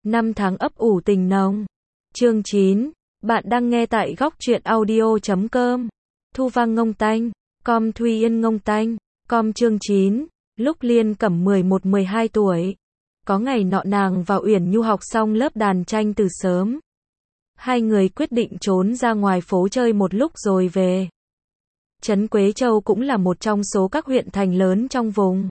Năm tháng ấp ủ tình nồng. Chương 9. Bạn đang nghe tại góc truyện audio.com. Thu Vang ngông tanh, com Thùy Yên ngông tanh, com chương 9. Lúc Liên Cẩm 11-12 tuổi. Có ngày nọ nàng và Uyển Nhu học xong lớp đàn tranh từ sớm. Hai người quyết định trốn ra ngoài phố chơi một lúc rồi về. Trấn Quế Châu cũng là một trong số các huyện thành lớn trong vùng.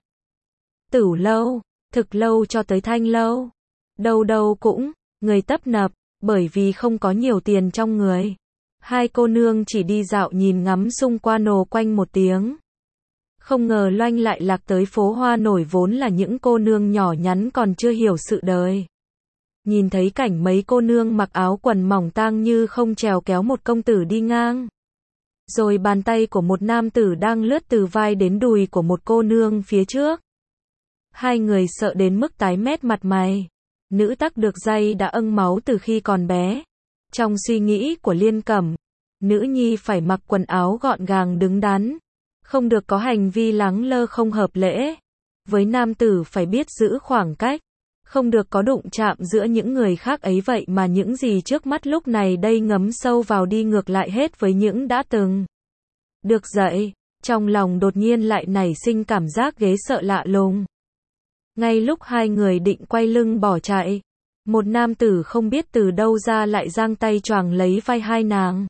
Tửu lâu, thực lâu cho tới thanh lâu. Đâu đâu cũng, người tấp nập, bởi vì không có nhiều tiền trong người. Hai cô nương chỉ đi dạo nhìn ngắm xung quanh nồ quanh một tiếng. Không ngờ loanh lại lạc tới phố hoa nổi vốn là những cô nương nhỏ nhắn còn chưa hiểu sự đời. Nhìn thấy cảnh mấy cô nương mặc áo quần mỏng tang như không trèo kéo một công tử đi ngang. Rồi bàn tay của một nam tử đang lướt từ vai đến đùi của một cô nương phía trước. Hai người sợ đến mức tái mét mặt mày. Nữ tắc được dây đã âng máu từ khi còn bé. Trong suy nghĩ của Liên Cẩm, nữ nhi phải mặc quần áo gọn gàng đứng đắn, không được có hành vi lắng lơ không hợp lễ. Với nam tử phải biết giữ khoảng cách, không được có đụng chạm giữa những người khác ấy, vậy mà những gì trước mắt lúc này đây ngấm sâu vào đi ngược lại hết với những đã từng được dạy. Trong lòng đột nhiên lại nảy sinh cảm giác ghê sợ lạ lùng. Ngay lúc hai người định quay lưng bỏ chạy, một nam tử không biết từ đâu ra lại giang tay choàng lấy vai hai nàng.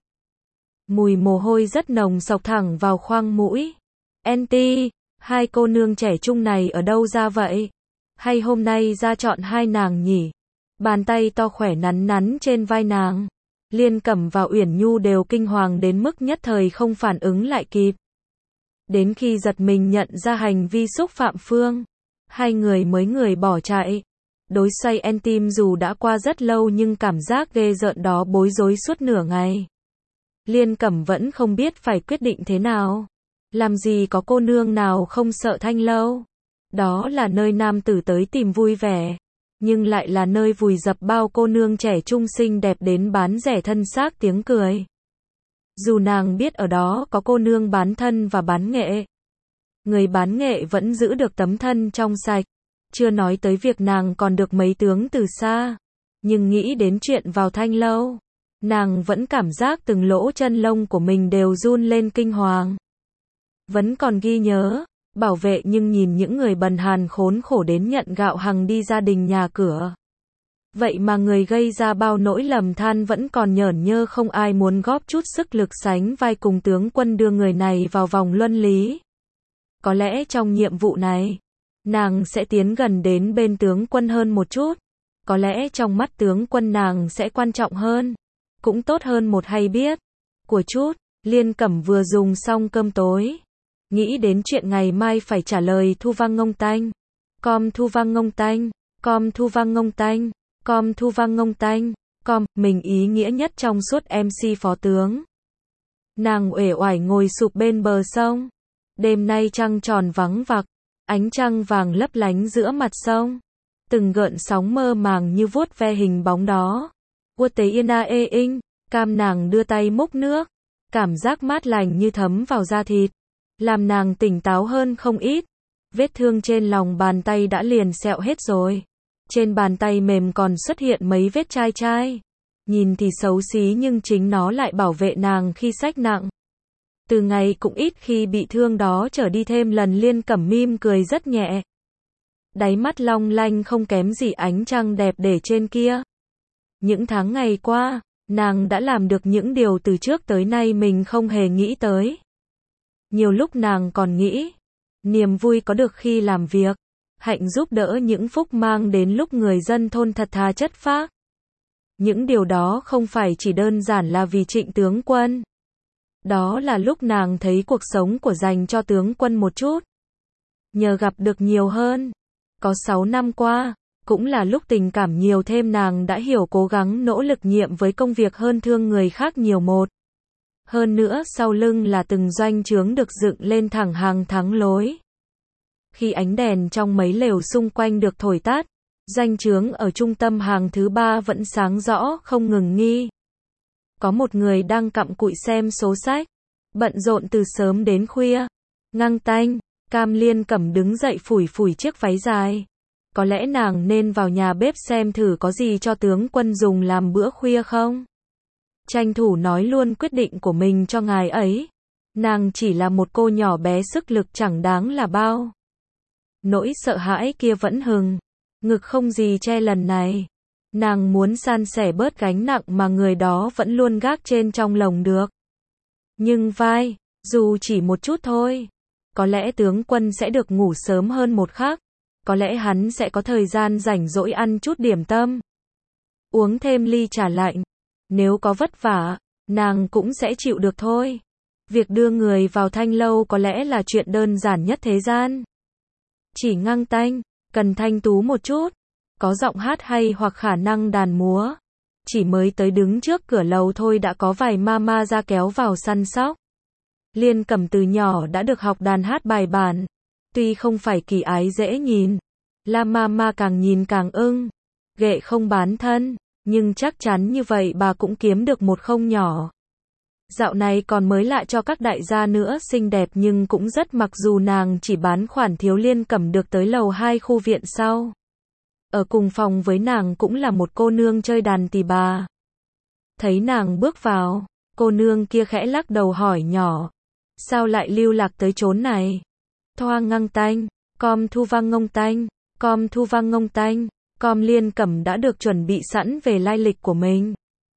Mùi mồ hôi rất nồng xộc thẳng vào khoang mũi. Enti, hai cô nương trẻ trung này ở đâu ra vậy? Hay hôm nay ra chọn hai nàng nhỉ? Bàn tay to khỏe nắn nắn trên vai nàng. Liên Cẩm và Uyển Nhu đều kinh hoàng đến mức nhất thời không phản ứng lại kịp. Đến khi giật mình nhận ra hành vi xúc phạm Phương, hai người mới người bỏ chạy. Đối xoay Entim dù đã qua rất lâu nhưng cảm giác ghê rợn đó bối rối suốt nửa ngày. Liên Cẩm vẫn không biết phải quyết định thế nào. Làm gì có cô nương nào không sợ thanh lâu. Đó là nơi nam tử tới tìm vui vẻ, nhưng lại là nơi vùi dập bao cô nương trẻ trung xinh đẹp đến bán rẻ thân xác tiếng cười. Dù nàng biết ở đó có cô nương bán thân và bán nghệ, người bán nghệ vẫn giữ được tấm thân trong sạch. Chưa nói tới việc nàng còn được mấy tướng từ xa. Nhưng nghĩ đến chuyện vào thanh lâu, nàng vẫn cảm giác từng lỗ chân lông của mình đều run lên kinh hoàng. Vẫn còn ghi nhớ, bảo vệ nhưng nhìn những người bần hàn khốn khổ đến nhận gạo hằng đi gia đình nhà cửa. Vậy mà người gây ra bao nỗi lầm than vẫn còn nhởn nhơ không ai muốn góp chút sức lực sánh vai cùng tướng quân đưa người này vào vòng luân lý. Có lẽ trong nhiệm vụ này, nàng sẽ tiến gần đến bên tướng quân hơn một chút. Có lẽ trong mắt tướng quân nàng sẽ quan trọng hơn, cũng tốt hơn một hay biết của chút. Liên Cẩm vừa dùng xong cơm tối, nghĩ đến chuyện ngày mai phải trả lời Thu Vang ngông tanh. Com Thu Vang ngông tanh, com Thu Vang ngông tanh, com Thu Vang ngông tanh, com, mình ý nghĩa nhất trong suốt MC phó tướng. Nàng uể oải ngồi sụp bên bờ sông. Đêm nay trăng tròn vắng vặc, ánh trăng vàng lấp lánh giữa mặt sông. Từng gợn sóng mơ màng như vuốt ve hình bóng đó. Ua tế yên a ê inh, cam nàng đưa tay múc nước. Cảm giác mát lành như thấm vào da thịt, làm nàng tỉnh táo hơn không ít. Vết thương trên lòng bàn tay đã liền sẹo hết rồi. Trên bàn tay mềm còn xuất hiện mấy vết chai chai. Nhìn thì xấu xí nhưng chính nó lại bảo vệ nàng khi xách nặng. Từ ngày cũng ít khi bị thương đó trở đi thêm lần Liên Cẩm mỉm cười rất nhẹ. Đáy mắt long lanh không kém gì ánh trăng đẹp để trên kia. Những tháng ngày qua, nàng đã làm được những điều từ trước tới nay mình không hề nghĩ tới. Nhiều lúc nàng còn nghĩ, niềm vui có được khi làm việc, hạnh giúp đỡ những phúc mang đến lúc người dân thôn thật thà chất phác. Những điều đó không phải chỉ đơn giản là vì Trịnh tướng quân. Đó là lúc nàng thấy cuộc sống của dành cho tướng quân một chút. Nhờ gặp được nhiều hơn. Có 6 năm qua, cũng là lúc tình cảm nhiều thêm nàng đã hiểu cố gắng nỗ lực nhiệm với công việc hơn thương người khác nhiều một. Hơn nữa sau lưng là từng doanh trướng được dựng lên thẳng hàng thắng lối. Khi ánh đèn trong mấy lều xung quanh được thổi tắt, doanh trướng ở trung tâm hàng thứ 3 vẫn sáng rõ không ngừng nghi. Có một người đang cặm cụi xem số sách, bận rộn từ sớm đến khuya. Ngăng tanh, cam Liên Cẩm đứng dậy phủi phủi chiếc váy dài. có lẽ nàng nên vào nhà bếp xem thử có gì cho tướng quân dùng làm bữa khuya không? Tranh thủ nói luôn quyết định của mình cho ngài ấy. Nàng chỉ là một cô nhỏ bé sức lực chẳng đáng là bao. Nỗi sợ hãi kia vẫn hừng, ngực không gì che lần này. Nàng muốn san sẻ bớt gánh nặng mà người đó vẫn luôn gác trên trong lòng được. Nhưng vai, dù chỉ một chút thôi, có lẽ tướng quân sẽ được ngủ sớm hơn một khắc, có lẽ hắn sẽ có thời gian rảnh rỗi ăn chút điểm tâm, uống thêm ly trà lạnh. Nếu có vất vả, nàng cũng sẽ chịu được thôi. Việc đưa người vào thanh lâu có lẽ là chuyện đơn giản nhất thế gian. Chỉ ngăng tanh, cần thanh tú một chút, có giọng hát hay hoặc khả năng đàn múa. Chỉ mới tới đứng trước cửa lầu thôi đã có vài mama ra kéo vào săn sóc. Liên Cẩm từ nhỏ đã được học đàn hát bài bản. Tuy không phải kỳ ái dễ nhìn, La Mama càng nhìn càng ưng. Ghệ không bán thân, nhưng chắc chắn như vậy bà cũng kiếm được một không nhỏ. Dạo này còn mới lạ cho các đại gia nữa, xinh đẹp nhưng cũng rất, mặc dù nàng chỉ bán khoản thiếu. Liên Cẩm được tới lầu 2 khu viện sau. Ở cùng phòng với nàng cũng là một cô nương chơi đàn tỳ bà. Thấy nàng bước vào, cô nương kia khẽ lắc đầu hỏi nhỏ. Sao lại lưu lạc tới chốn này? Thoa ngăng tanh, com thu vang ngông tanh, com thu vang ngông tanh, com. Liên Cẩm đã được chuẩn bị sẵn về lai lịch của mình.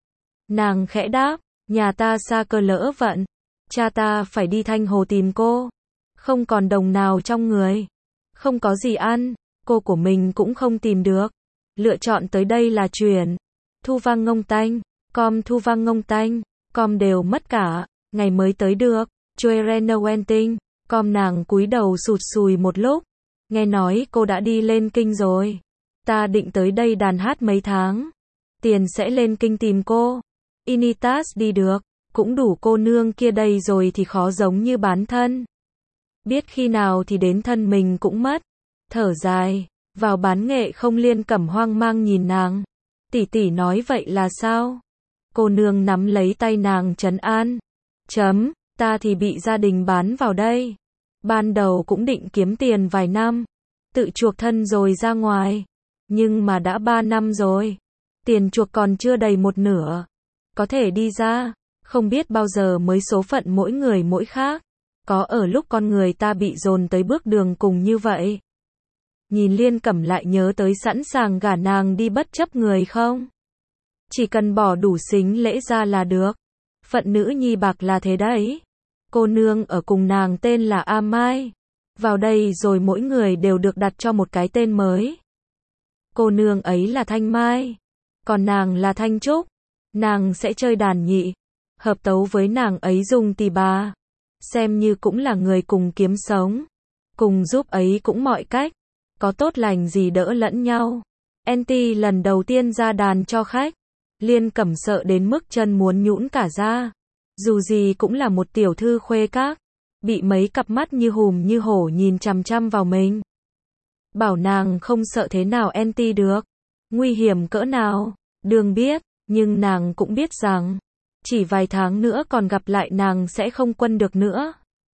Nàng khẽ đáp, nhà ta xa cơ lỡ vận, cha ta phải đi Thanh Hồ tìm cô. Không còn đồng nào trong người, không có gì ăn, cô của mình cũng không tìm được. Lựa chọn tới đây là chuyển. Thu vang ngông tanh, com thu vang ngông tanh, com đều mất cả, ngày mới tới được. Choi Renowenting, com. Nàng cúi đầu sụt sùi một lúc. Nghe nói cô đã đi lên kinh rồi. Ta định tới đây đàn hát mấy tháng. Tiền sẽ lên kinh tìm cô. Initas đi được, cũng đủ cô nương kia đây rồi thì khó giống như bán thân. Biết khi nào thì đến thân mình cũng mất. Thở dài, vào bán nghệ không? Liên Cẩm hoang mang nhìn nàng. Tỷ tỷ nói vậy là sao? Cô nương nắm lấy tay nàng trấn an. Ta thì bị gia đình bán vào đây. Ban đầu cũng định kiếm tiền vài năm, tự chuộc thân rồi ra ngoài. Nhưng mà đã 3 năm rồi, tiền chuộc còn chưa đầy một nửa. Có thể đi ra, không biết bao giờ mới số phận mỗi người mỗi khác. Có ở lúc con người ta bị dồn tới bước đường cùng như vậy. Nhìn Liên Cẩm lại nhớ tới sẵn sàng gả nàng đi bất chấp người không? Chỉ cần bỏ đủ sính lễ ra là được. Phận nữ nhi bạc là thế đấy. Cô nương ở cùng nàng tên là A Mai. Vào đây rồi mỗi người đều được đặt cho một cái tên mới. Cô nương ấy là Thanh Mai, còn nàng là Thanh Trúc. Nàng sẽ chơi đàn nhị, hợp tấu với nàng ấy dùng tỳ bà. Xem như cũng là người cùng kiếm sống, cùng giúp ấy cũng mọi cách. Có tốt lành gì đỡ lẫn nhau. NT lần đầu tiên ra đàn cho khách. Liên Cẩm sợ đến mức chân muốn nhũn cả ra. Dù gì cũng là một tiểu thư khuê các, bị mấy cặp mắt như hùm như hổ nhìn chằm chằm vào mình. Bảo nàng không sợ thế nào NT được. Nguy hiểm cỡ nào, đương biết, nhưng nàng cũng biết rằng, chỉ vài tháng nữa còn gặp lại nàng sẽ không quân được nữa.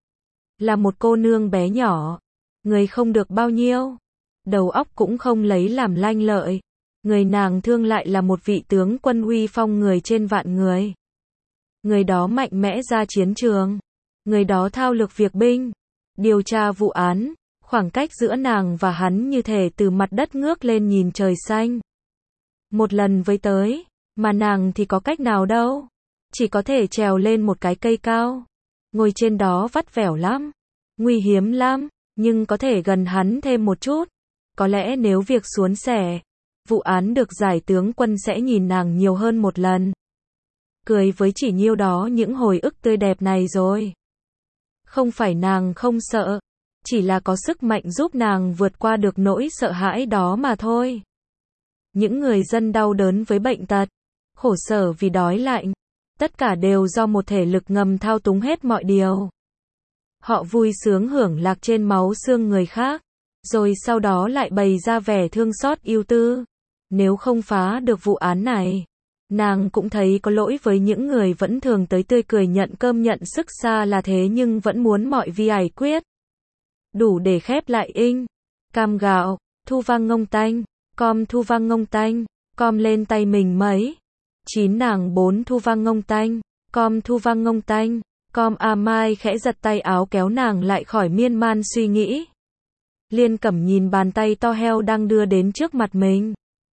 Là một cô nương bé nhỏ, người không được bao nhiêu, đầu óc cũng không lấy làm lanh lợi. Người nàng thương lại là một vị tướng quân uy phong người trên vạn người. Người đó mạnh mẽ ra chiến trường. Người đó thao lược việc binh, điều tra vụ án. Khoảng cách giữa nàng và hắn như thể từ mặt đất ngước lên nhìn trời xanh. Một lần với tới, mà nàng thì có cách nào đâu. Chỉ có thể trèo lên một cái cây cao. Ngồi trên đó vắt vẻo lắm, nguy hiểm lắm, nhưng có thể gần hắn thêm một chút. Có lẽ nếu việc suôn sẻ, vụ án được giải, tướng quân sẽ nhìn nàng nhiều hơn một lần. Cười với chỉ nhiêu đó những hồi ức tươi đẹp này rồi. Không phải nàng không sợ, chỉ là có sức mạnh giúp nàng vượt qua được nỗi sợ hãi đó mà thôi. Những người dân đau đớn với bệnh tật, khổ sở vì đói lạnh, tất cả đều do một thể lực ngầm thao túng hết mọi điều. Họ vui sướng hưởng lạc trên máu xương người khác, rồi sau đó lại bày ra vẻ thương xót ưu tư. Nếu không phá được vụ án này, nàng cũng thấy có lỗi với những người vẫn thường tới tươi cười nhận cơm nhận sức xa là thế nhưng vẫn muốn mọi vi giải quyết. Đủ để khép lại cam gạo, Thu Vang Ngông Tanh, com Thu Vang Ngông Tanh, com lên tay mình mấy. 9 nàng 4 Thu Vang Ngông Tanh, com Thu Vang Ngông Tanh, com A Mai khẽ giật tay áo kéo nàng lại khỏi miên man suy nghĩ. Liên Cẩm nhìn bàn tay to heo đang đưa đến trước mặt mình.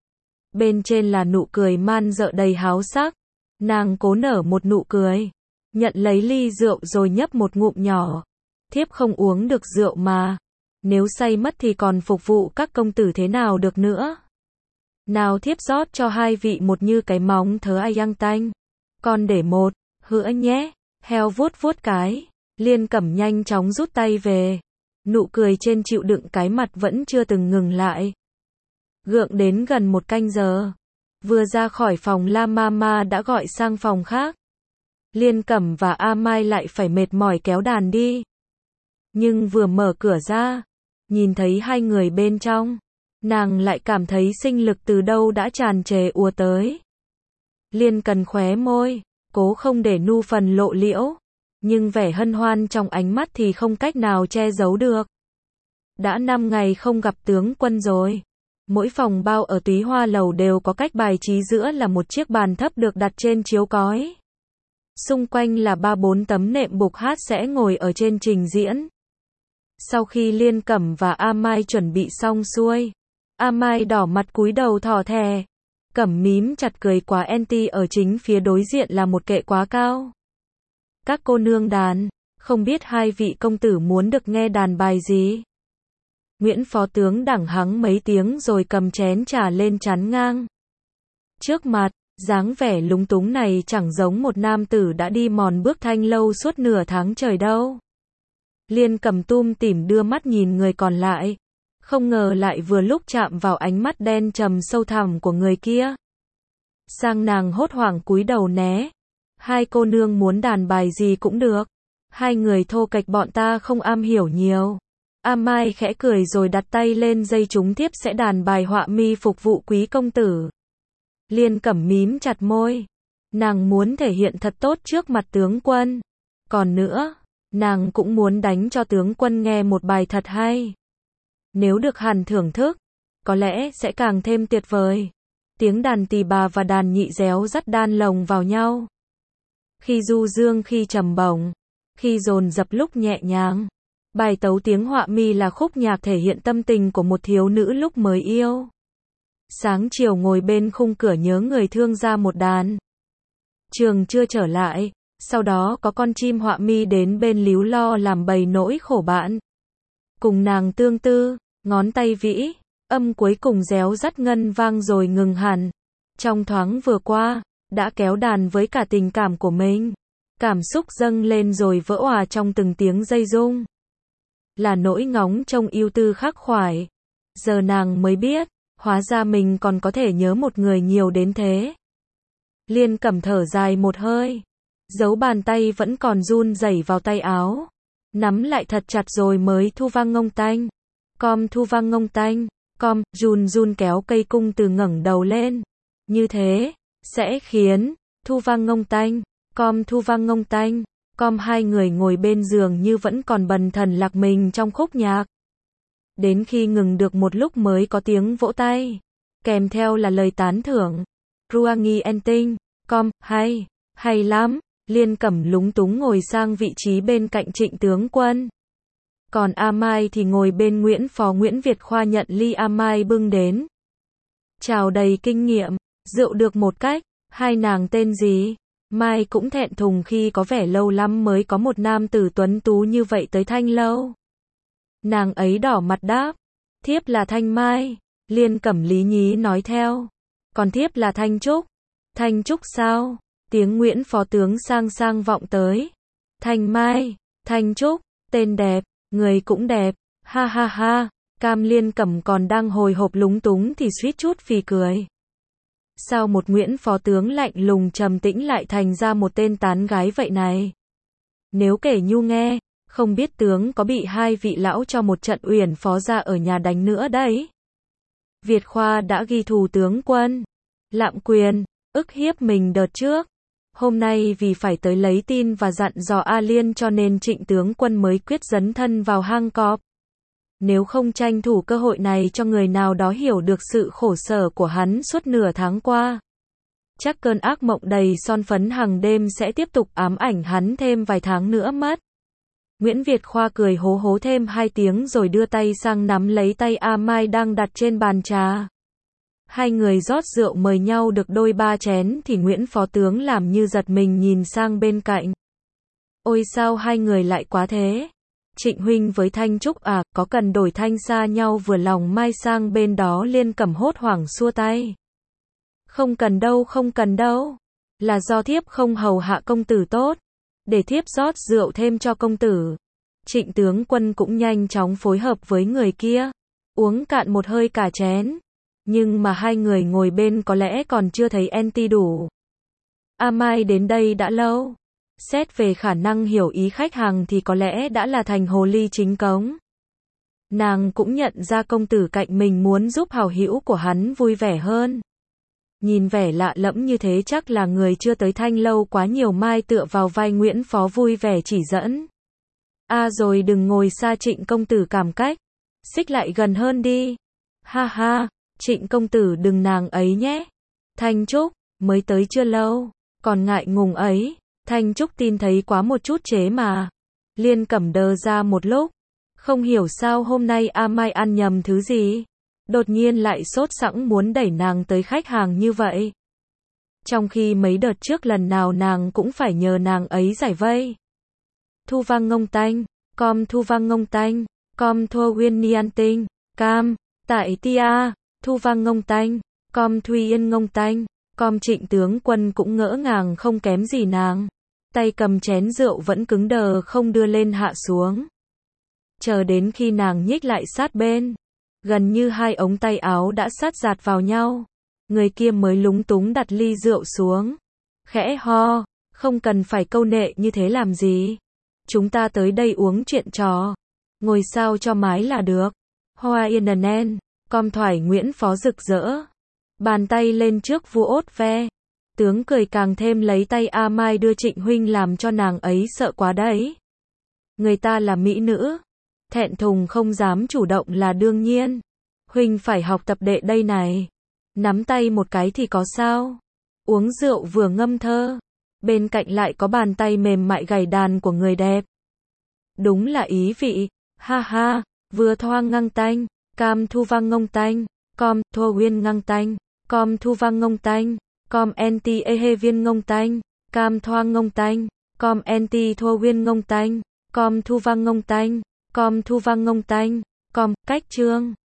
Bên trên là nụ cười man dợ đầy háo sắc. Nàng cố nở một nụ cười, nhận lấy ly rượu rồi nhấp một ngụm nhỏ. Thiếp không uống được rượu mà. Nếu say mất thì còn phục vụ các công tử thế nào được nữa. Nào thiếp rót cho hai vị một như cái móng thớ ai ăn tanh. Con để một, hứa nhé. Heo vuốt vuốt cái. Liên Cẩm nhanh chóng rút tay về. Nụ cười trên chịu đựng cái mặt vẫn chưa từng ngừng lại. Gượng đến gần 1 canh giờ. Vừa ra khỏi phòng La Mama đã gọi sang phòng khác. Liên Cẩm và A Mai lại phải mệt mỏi kéo đàn đi. Nhưng vừa mở cửa ra, nhìn thấy hai người bên trong, nàng lại cảm thấy sinh lực từ đâu đã tràn trề ùa tới. Liên Cần khóe môi, cố không để nu phần lộ liễu, nhưng vẻ hân hoan trong ánh mắt thì không cách nào che giấu được. Đã 5 ngày không gặp tướng quân rồi. Mỗi phòng bao ở Túy Hoa lầu đều có cách bài trí, giữa là một chiếc bàn thấp được đặt trên chiếu cói. Xung quanh là 3-4 tấm nệm bục hát sẽ ngồi ở trên trình diễn. Sau khi Liên Cẩm và A Mai chuẩn bị xong xuôi, A Mai đỏ mặt cúi đầu thỏ thẻ. Cẩm mím chặt cười quá anti, ở chính phía đối diện là một kệ quá cao. Các cô nương đàn, không biết hai vị công tử muốn được nghe đàn bài gì? Nguyễn phó tướng đẳng hắng mấy tiếng rồi cầm chén trà lên chắn ngang trước mặt, dáng vẻ lúng túng này chẳng giống một nam tử đã đi mòn bước thanh lâu suốt nửa tháng trời đâu. Liên Cẩm tủm tỉm đưa mắt nhìn người còn lại, không ngờ lại vừa lúc chạm vào ánh mắt đen trầm sâu thẳm của người kia. Sang nàng hốt hoảng cúi đầu né. Hai cô nương muốn đàn bài gì cũng được. Hai người thô kệch bọn ta không am hiểu nhiều. A Mai khẽ cười rồi đặt tay lên dây chúng, thiếp sẽ đàn bài họa mi phục vụ quý công tử. Liên Cẩm mím chặt môi. Nàng muốn thể hiện thật tốt trước mặt tướng quân. Còn nữa, nàng cũng muốn đánh cho tướng quân nghe một bài thật hay. Nếu được hẳn thưởng thức, có lẽ sẽ càng thêm tuyệt vời. Tiếng đàn tỳ bà và đàn nhị réo rắt đan lồng vào nhau. Khi du dương, khi trầm bổng, khi dồn dập, lúc nhẹ nhàng. Bài tấu tiếng họa mi là khúc nhạc thể hiện tâm tình của một thiếu nữ lúc mới yêu. Sáng chiều ngồi bên khung cửa nhớ người thương ra một đàn. Trường chưa trở lại, sau đó có con chim họa mi đến bên líu lo làm bày nỗi khổ bạn. Cùng nàng tương tư, ngón tay vĩ, âm cuối cùng réo rắt ngân vang rồi ngừng hẳn. Trong thoáng vừa qua, đã kéo đàn với cả tình cảm của mình. Cảm xúc dâng lên rồi vỡ òa trong từng tiếng dây rung. Là nỗi ngóng trông yêu tư khắc khoải. Giờ nàng mới biết, hóa ra mình còn có thể nhớ một người nhiều đến thế. Liên Cẩm thở dài một hơi. Dấu bàn tay vẫn còn run rẩy vào tay áo. Nắm lại thật chặt rồi mới Thu Vang Ngông Tanh. Com Thu Vang Ngông Tanh. Com, run run kéo cây cung từ ngẩng đầu lên. Như thế, sẽ khiến Thu Vang Ngông Tanh. Com Thu Vang Ngông Tanh. Com hai người ngồi bên giường như vẫn còn bần thần lạc mình trong khúc nhạc. Đến khi ngừng được một lúc mới có tiếng vỗ tay. Kèm theo là lời tán thưởng. Ruangi Enting. Com, hay, hay lắm. Liên Cẩm lúng túng ngồi sang vị trí bên cạnh Trịnh tướng quân. Còn A Mai thì ngồi bên Nguyễn phó. Nguyễn Việt Khoa nhận ly A Mai bưng đến. Chào đầy kinh nghiệm, rượu được một cách. Hai nàng tên gì? Mai cũng thẹn thùng khi có vẻ lâu lắm mới có một nam tử tuấn tú như vậy tới thanh lâu. Nàng ấy đỏ mặt đáp. Thiếp là Thanh Mai. Liên Cẩm lý nhí nói theo. Còn thiếp là Thanh Trúc. Thanh Trúc sao? Tiếng Nguyễn phó tướng sang sang vọng tới. Thanh Mai, Thanh Trúc, tên đẹp, người cũng đẹp. Ha ha ha. Cam Liên Cẩm còn đang hồi hộp lúng túng thì suýt chút phì cười. Sao một Nguyễn phó tướng lạnh lùng trầm tĩnh lại thành ra một tên tán gái vậy này? Nếu kể nhu nghe, không biết tướng có bị hai vị lão cho một trận uyển phó ra ở nhà đánh nữa đấy. Việt Khoa đã ghi thù tướng quân, lạm quyền, ức hiếp mình đợt trước. Hôm nay vì phải tới lấy tin và dặn dò A Liên cho nên Trịnh tướng quân mới quyết dấn thân vào hang cọp. nếu không tranh thủ cơ hội này cho người nào đó hiểu được sự khổ sở của hắn suốt nửa tháng qua. Chắc cơn ác mộng đầy son phấn hàng đêm sẽ tiếp tục ám ảnh hắn thêm vài tháng nữa mất. Nguyễn Việt Khoa cười hố hố thêm 2 tiếng rồi đưa tay sang nắm lấy tay A Mai đang đặt trên bàn trà. Hai người rót rượu mời nhau được đôi 3 chén thì Nguyễn Phó Tướng làm như giật mình nhìn sang bên cạnh. Ôi sao hai người lại quá thế? Trịnh huynh với Thanh Trúc à, có cần đổi thanh xa nhau vừa lòng Mai sang bên đó Liên Cẩm hốt hoảng xua tay. Không cần đâu. Là do thiếp không hầu hạ công tử tốt. Để thiếp rót rượu thêm cho công tử. Trịnh tướng quân cũng nhanh chóng phối hợp với người kia. Uống cạn một hơi cả chén. Nhưng mà hai người ngồi bên có lẽ còn chưa thấy NT đủ. A Mai đến đây đã lâu. Xét về khả năng hiểu ý khách hàng thì có lẽ đã là thành hồ ly chính cống. Nàng cũng nhận ra công tử cạnh mình muốn giúp hảo hữu của hắn vui vẻ hơn. Nhìn vẻ lạ lẫm như thế chắc là người chưa tới Thanh lâu quá nhiều. Mai tựa vào vai Nguyễn Phó vui vẻ chỉ dẫn. Rồi đừng ngồi xa Trịnh công tử cảm cách. Xích lại gần hơn đi. Ha ha, Trịnh công tử đừng nàng ấy nhé. Thanh Trúc, mới tới chưa lâu, còn ngại ngùng ấy. Thanh Trúc tin thấy quá một chút chế mà. Liên Cẩm đờ ra một lúc. Không hiểu sao hôm nay A Mai ăn nhầm thứ gì. Đột nhiên lại sốt sẵn muốn đẩy nàng tới khách hàng như vậy. Trong khi mấy đợt trước lần nào nàng cũng phải nhờ nàng ấy giải vây. Thu vang ngông tanh, thu vang ngông tanh, thua nguyên nian tinh, cam, tại tia, thu vang ngông tanh, Thùy Yên ngông tanh, Trịnh tướng quân cũng ngỡ ngàng không kém gì nàng. Tay cầm chén rượu vẫn cứng đờ không đưa lên hạ xuống. Chờ đến khi nàng nhích lại sát bên. Gần như hai ống tay áo đã sát dạt vào nhau. Người kia mới lúng túng đặt ly rượu xuống. Khẽ ho, không cần phải câu nệ như thế làm gì. Chúng ta tới đây uống chuyện trò. Ngồi sao cho mái là được. Hoa yên nen, thoải Nguyễn Phó rực rỡ. Bàn tay lên trước vu ốt ve. Tướng cười càng thêm lấy tay A Mai đưa Trịnh huynh làm cho nàng ấy sợ quá đấy. Người ta là mỹ nữ. Thẹn thùng không dám chủ động là đương nhiên. Huynh phải học tập đệ đây này. Nắm tay một cái thì có sao. Uống rượu vừa ngâm thơ. Bên cạnh lại có bàn tay mềm mại gảy đàn của người đẹp. Đúng là ý vị. Ha ha, vừa thoang ngang tanh. Thu vang ngông tanh. Thua nguyên ngang tanh. Thu vang ngông tanh. NT ê viên ngông tanh. Thoang ngông tanh. NT thua nguyên ngông tanh. Thu vang ngông tanh. Thu vang ngông tanh. Cách chương